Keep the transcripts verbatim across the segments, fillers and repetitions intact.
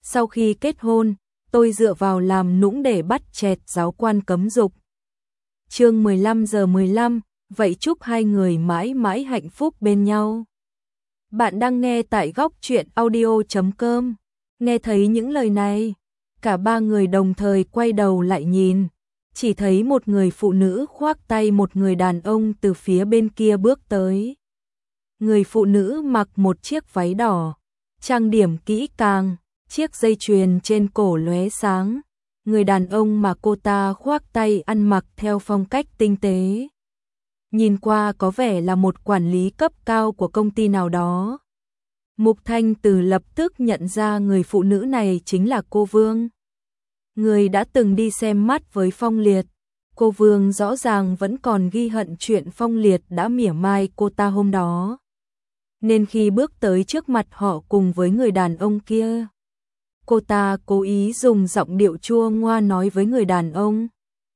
Sau khi kết hôn, tôi dựa vào làm nũng để bắt chẹt giáo quan cấm dục. Chương mười lăm giờ mười lăm, vậy chúc hai người mãi mãi hạnh phúc bên nhau. Bạn đang nghe tại góc truyện audio chấm com. Nghe thấy những lời này, cả ba người đồng thời quay đầu lại nhìn, chỉ thấy một người phụ nữ khoác tay một người đàn ông từ phía bên kia bước tới. Người phụ nữ mặc một chiếc váy đỏ, trang điểm kỹ càng, chiếc dây chuyền trên cổ lóe sáng. Người đàn ông mà cô ta khoác tay ăn mặc theo phong cách tinh tế. Nhìn qua có vẻ là một quản lý cấp cao của công ty nào đó. Mục Thanh Từ lập tức nhận ra người phụ nữ này chính là cô Vương. Người đã từng đi xem mắt với Phong Liệt. Cô Vương rõ ràng vẫn còn ghi hận chuyện Phong Liệt đã mỉa mai cô ta hôm đó. Nên khi bước tới trước mặt họ cùng với người đàn ông kia, cô ta cố ý dùng giọng điệu chua ngoa nói với người đàn ông.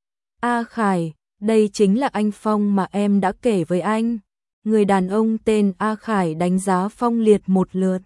A Khải, đây chính là anh Phong mà em đã kể với anh. Người đàn ông tên A Khải đánh giá Phong Liệt một lượt.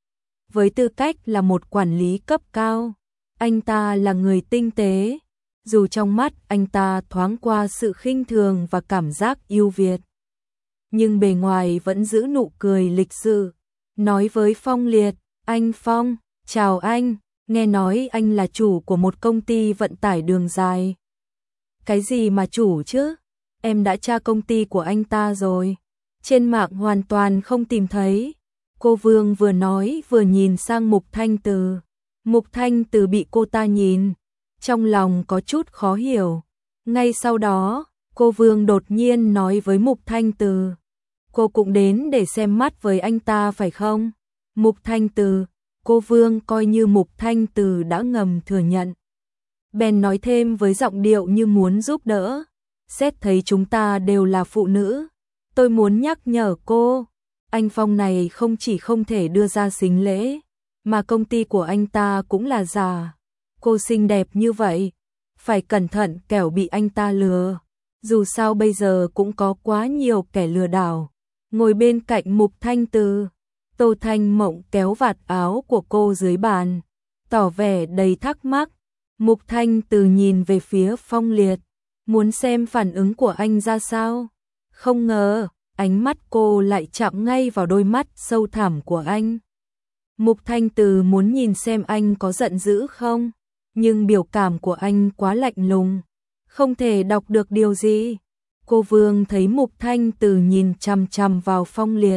Với tư cách là một quản lý cấp cao, anh ta là người tinh tế, dù trong mắt anh ta thoáng qua sự khinh thường và cảm giác ưu việt. Nhưng bề ngoài vẫn giữ nụ cười lịch sự, nói với Phong Liệt, anh Phong, chào anh, nghe nói anh là chủ của một công ty vận tải đường dài. Cái gì mà chủ chứ? Em đã tra công ty của anh ta rồi. Trên mạng hoàn toàn không tìm thấy. Cô Vương vừa nói vừa nhìn sang Mục Thanh Từ. Mục Thanh Từ bị cô ta nhìn, trong lòng có chút khó hiểu. Ngay sau đó, cô Vương đột nhiên nói với Mục Thanh Từ. Cô cũng đến để xem mắt với anh ta phải không? Mục Thanh Từ, cô Vương coi như Mục Thanh Từ đã ngầm thừa nhận. Bèn nói thêm với giọng điệu như muốn giúp đỡ. Xét thấy chúng ta đều là phụ nữ, tôi muốn nhắc nhở cô, anh Phong này không chỉ không thể đưa ra sính lễ, mà công ty của anh ta cũng là giả. Cô xinh đẹp như vậy, phải cẩn thận kẻo bị anh ta lừa. Dù sao bây giờ cũng có quá nhiều kẻ lừa đảo. Ngồi bên cạnh Mục Thanh Từ, Tô Thanh Mộng kéo vạt áo của cô dưới bàn, tỏ vẻ đầy thắc mắc. Mục Thanh Từ nhìn về phía Phong Liệt, muốn xem phản ứng của anh ra sao. Không ngờ, ánh mắt cô lại chạm ngay vào đôi mắt sâu thẳm của anh. Mục Thanh Từ muốn nhìn xem anh có giận dữ không, nhưng biểu cảm của anh quá lạnh lùng, không thể đọc được điều gì. Cô Vương thấy Mục Thanh Từ nhìn chằm chằm vào Phong Liệt,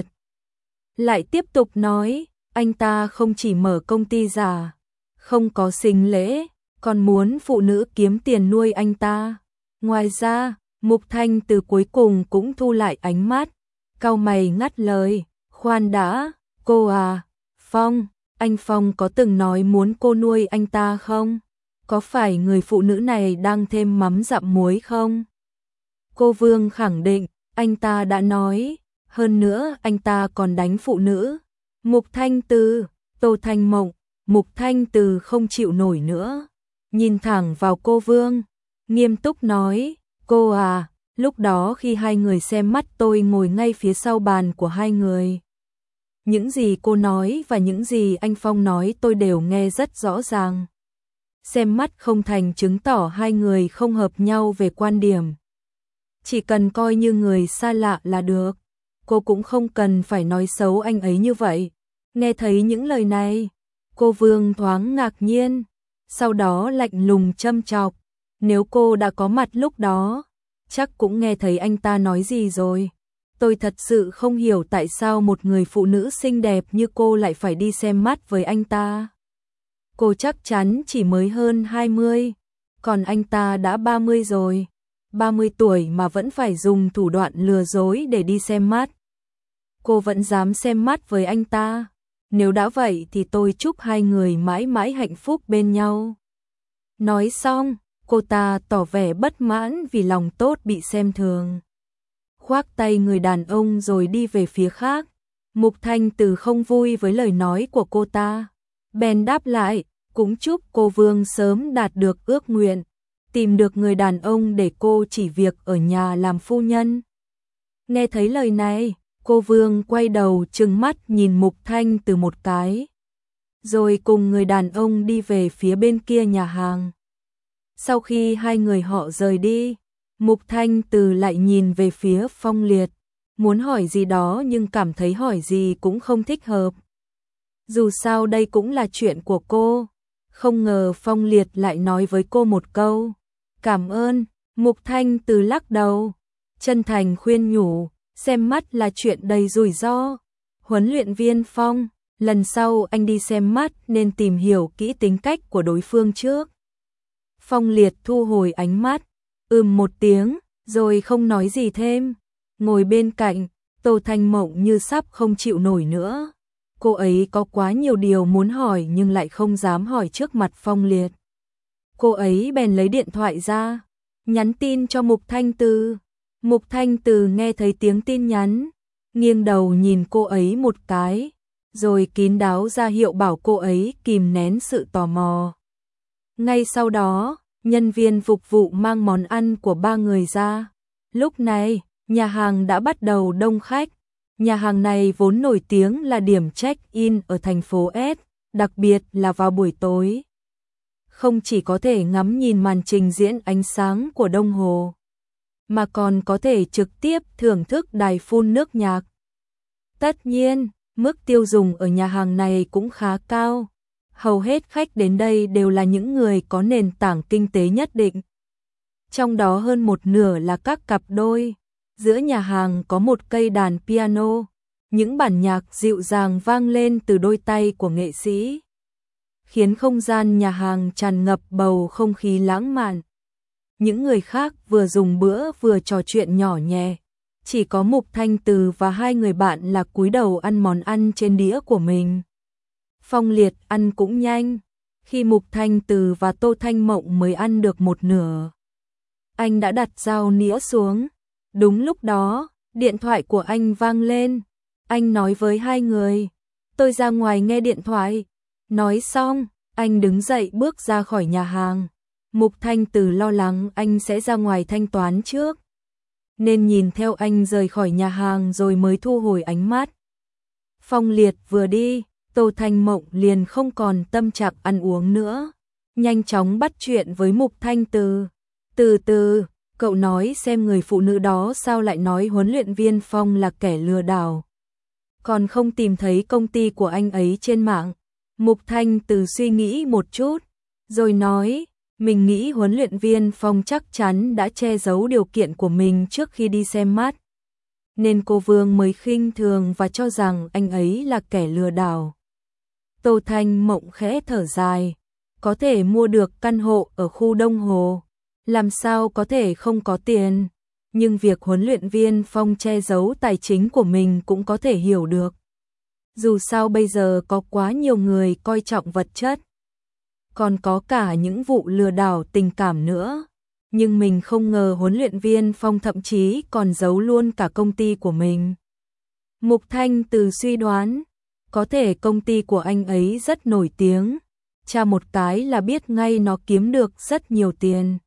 lại tiếp tục nói, anh ta không chỉ mở công ty giả, không có sính lễ, còn muốn phụ nữ kiếm tiền nuôi anh ta. Ngoài ra, Mục Thanh Từ cuối cùng cũng thu lại ánh mắt, cau mày ngắt lời, khoan đã, cô à, Phong, anh Phong có từng nói muốn cô nuôi anh ta không? Có phải người phụ nữ này đang thêm mắm dặm muối không? Cô Vương khẳng định, anh ta đã nói, hơn nữa anh ta còn đánh phụ nữ. Mục Thanh Từ, Tô Thanh Mộng, Mục Thanh Từ không chịu nổi nữa, nhìn thẳng vào cô Vương, nghiêm túc nói, cô à, lúc đó khi hai người xem mắt tôi ngồi ngay phía sau bàn của hai người. Những gì cô nói và những gì anh Phong nói tôi đều nghe rất rõ ràng. Xem mắt không thành chứng tỏ hai người không hợp nhau về quan điểm. Chỉ cần coi như người xa lạ là được. Cô cũng không cần phải nói xấu anh ấy như vậy. Nghe thấy những lời này, cô Vương thoáng ngạc nhiên, sau đó lạnh lùng châm chọc. Nếu cô đã có mặt lúc đó, chắc cũng nghe thấy anh ta nói gì rồi. Tôi thật sự không hiểu tại sao một người phụ nữ xinh đẹp như cô lại phải đi xem mắt với anh ta. Cô chắc chắn chỉ mới hơn hai mươi, còn anh ta đã ba mươi rồi. ba mươi tuổi mà vẫn phải dùng thủ đoạn lừa dối để đi xem mắt. Cô vẫn dám xem mắt với anh ta. Nếu đã vậy thì tôi chúc hai người mãi mãi hạnh phúc bên nhau. Nói xong, cô ta tỏ vẻ bất mãn vì lòng tốt bị xem thường. Khoác tay người đàn ông rồi đi về phía khác. Mục Thanh Từ không vui với lời nói của cô ta, bèn đáp lại, cũng chúc cô Vương sớm đạt được ước nguyện, tìm được người đàn ông để cô chỉ việc ở nhà làm phu nhân. Nghe thấy lời này, cô Vương quay đầu trừng mắt nhìn Mục Thanh Từ một cái, rồi cùng người đàn ông đi về phía bên kia nhà hàng. Sau khi hai người họ rời đi, Mục Thanh Từ lại nhìn về phía Phong Liệt, muốn hỏi gì đó nhưng cảm thấy hỏi gì cũng không thích hợp. Dù sao đây cũng là chuyện của cô. Không ngờ Phong Liệt lại nói với cô một câu cảm ơn. Mục Thanh Từ lắc đầu, chân thành khuyên nhủ, xem mắt là chuyện đầy rủi ro. Huấn luyện viên Phong, lần sau anh đi xem mắt nên tìm hiểu kỹ tính cách của đối phương trước. Phong Liệt thu hồi ánh mắt, ừm một tiếng, rồi không nói gì thêm. Ngồi bên cạnh, Tô Thanh Mộng như sắp không chịu nổi nữa. Cô ấy có quá nhiều điều muốn hỏi nhưng lại không dám hỏi trước mặt Phong Liệt. Cô ấy bèn lấy điện thoại ra, nhắn tin cho Mục Thanh Từ. Mục Thanh Từ nghe thấy tiếng tin nhắn, nghiêng đầu nhìn cô ấy một cái, rồi kín đáo ra hiệu bảo cô ấy kìm nén sự tò mò. Ngay sau đó, nhân viên phục vụ mang món ăn của ba người ra. Lúc này, nhà hàng đã bắt đầu đông khách. Nhà hàng này vốn nổi tiếng là điểm check-in ở thành phố S, đặc biệt là vào buổi tối. Không chỉ có thể ngắm nhìn màn trình diễn ánh sáng của Đông Hồ, mà còn có thể trực tiếp thưởng thức đài phun nước nhạc. Tất nhiên, mức tiêu dùng ở nhà hàng này cũng khá cao. Hầu hết khách đến đây đều là những người có nền tảng kinh tế nhất định. Trong đó hơn một nửa là các cặp đôi. Giữa nhà hàng có một cây đàn piano, những bản nhạc dịu dàng vang lên từ đôi tay của nghệ sĩ, khiến không gian nhà hàng tràn ngập bầu không khí lãng mạn. Những người khác vừa dùng bữa vừa trò chuyện nhỏ nhẹ, chỉ có Mục Thanh Từ và hai người bạn là cúi đầu ăn món ăn trên đĩa của mình. Phong Liệt ăn cũng nhanh, khi Mục Thanh Từ và Tô Thanh Mộng mới ăn được một nửa, anh đã đặt dao nĩa xuống. Đúng lúc đó, điện thoại của anh vang lên. Anh nói với hai người, tôi ra ngoài nghe điện thoại. Nói xong, anh đứng dậy bước ra khỏi nhà hàng. Mục Thanh Từ lo lắng anh sẽ ra ngoài thanh toán trước, nên nhìn theo anh rời khỏi nhà hàng rồi mới thu hồi ánh mắt. Phong Liệt vừa đi, Tô Thanh Mộng liền không còn tâm trạng ăn uống nữa, nhanh chóng bắt chuyện với Mục Thanh Từ. Từ từ, cậu nói xem người phụ nữ đó sao lại nói huấn luyện viên Phong là kẻ lừa đảo. Còn không tìm thấy công ty của anh ấy trên mạng. Mục Thanh Từ suy nghĩ một chút, rồi nói, mình nghĩ huấn luyện viên Phong chắc chắn đã che giấu điều kiện của mình trước khi đi xem mắt, nên cô Vương mới khinh thường và cho rằng anh ấy là kẻ lừa đảo. Tô Thanh Mộng khẽ thở dài, có thể mua được căn hộ ở khu Đông Hồ, làm sao có thể không có tiền, nhưng việc huấn luyện viên Phong che giấu tài chính của mình cũng có thể hiểu được. Dù sao bây giờ có quá nhiều người coi trọng vật chất, còn có cả những vụ lừa đảo tình cảm nữa, nhưng mình không ngờ huấn luyện viên Phong thậm chí còn giấu luôn cả công ty của mình. Mục Thanh Từ suy đoán, có thể công ty của anh ấy rất nổi tiếng, tra một cái là biết ngay nó kiếm được rất nhiều tiền,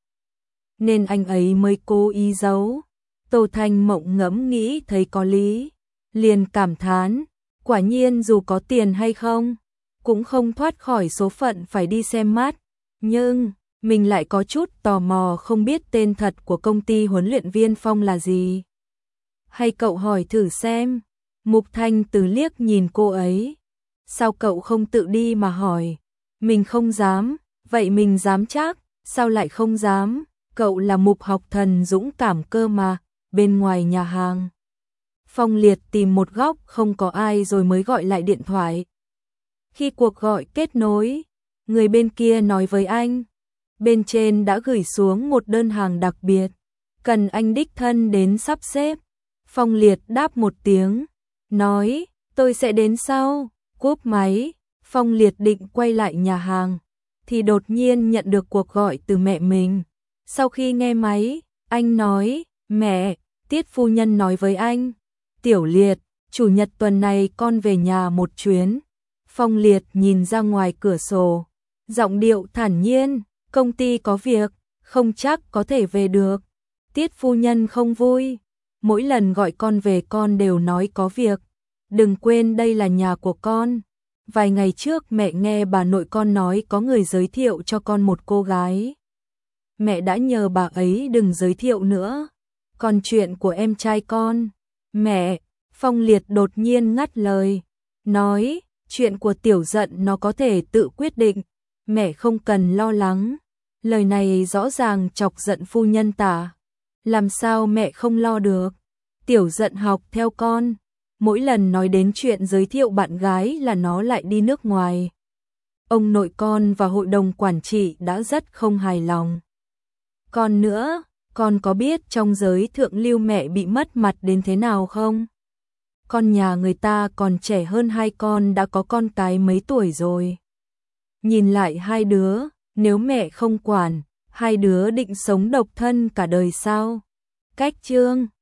nên anh ấy mới cố ý giấu. Tô Thanh Mộng ngẫm nghĩ thấy có lý, liền cảm thán, quả nhiên dù có tiền hay không, cũng không thoát khỏi số phận phải đi xem mắt. Nhưng, mình lại có chút tò mò không biết tên thật của công ty huấn luyện viên Phong là gì. Hay cậu hỏi thử xem. Mục Thanh Từ liếc nhìn cô ấy. Sao cậu không tự đi mà hỏi? Mình không dám. Vậy mình dám chắc. Sao lại không dám? Cậu là Mục học thần dũng cảm cơ mà. Bên ngoài nhà hàng, Phong Liệt tìm một góc không có ai rồi mới gọi lại điện thoại. Khi cuộc gọi kết nối, người bên kia nói với anh, bên trên đã gửi xuống một đơn hàng đặc biệt, cần anh đích thân đến sắp xếp. Phong Liệt đáp một tiếng, nói, tôi sẽ đến sau. Cúp máy, Phong Liệt định quay lại nhà hàng, thì đột nhiên nhận được cuộc gọi từ mẹ mình. Sau khi nghe máy, anh nói, mẹ, Tiết phu nhân nói với anh, Tiểu Liệt, chủ nhật tuần này con về nhà một chuyến. Phong Liệt nhìn ra ngoài cửa sổ, giọng điệu thản nhiên, công ty có việc, không chắc có thể về được. Tiết phu nhân không vui, mỗi lần gọi con về con đều nói có việc, đừng quên đây là nhà của con. Vài ngày trước mẹ nghe bà nội con nói có người giới thiệu cho con một cô gái. Mẹ đã nhờ bà ấy đừng giới thiệu nữa. Còn chuyện của em trai con, mẹ, Phong Liệt đột nhiên ngắt lời, nói, chuyện của Tiểu Dận nó có thể tự quyết định, mẹ không cần lo lắng. Lời này rõ ràng chọc giận phu nhân tả. Làm sao mẹ không lo được? Tiểu Dận học theo con, mỗi lần nói đến chuyện giới thiệu bạn gái là nó lại đi nước ngoài. Ông nội con và hội đồng quản trị đã rất không hài lòng. Còn nữa, con có biết trong giới thượng lưu mẹ bị mất mặt đến thế nào không? Con nhà người ta còn trẻ hơn hai con đã có con cái mấy tuổi rồi. Nhìn lại hai đứa, nếu mẹ không quản, hai đứa định sống độc thân cả đời sao? Cách chương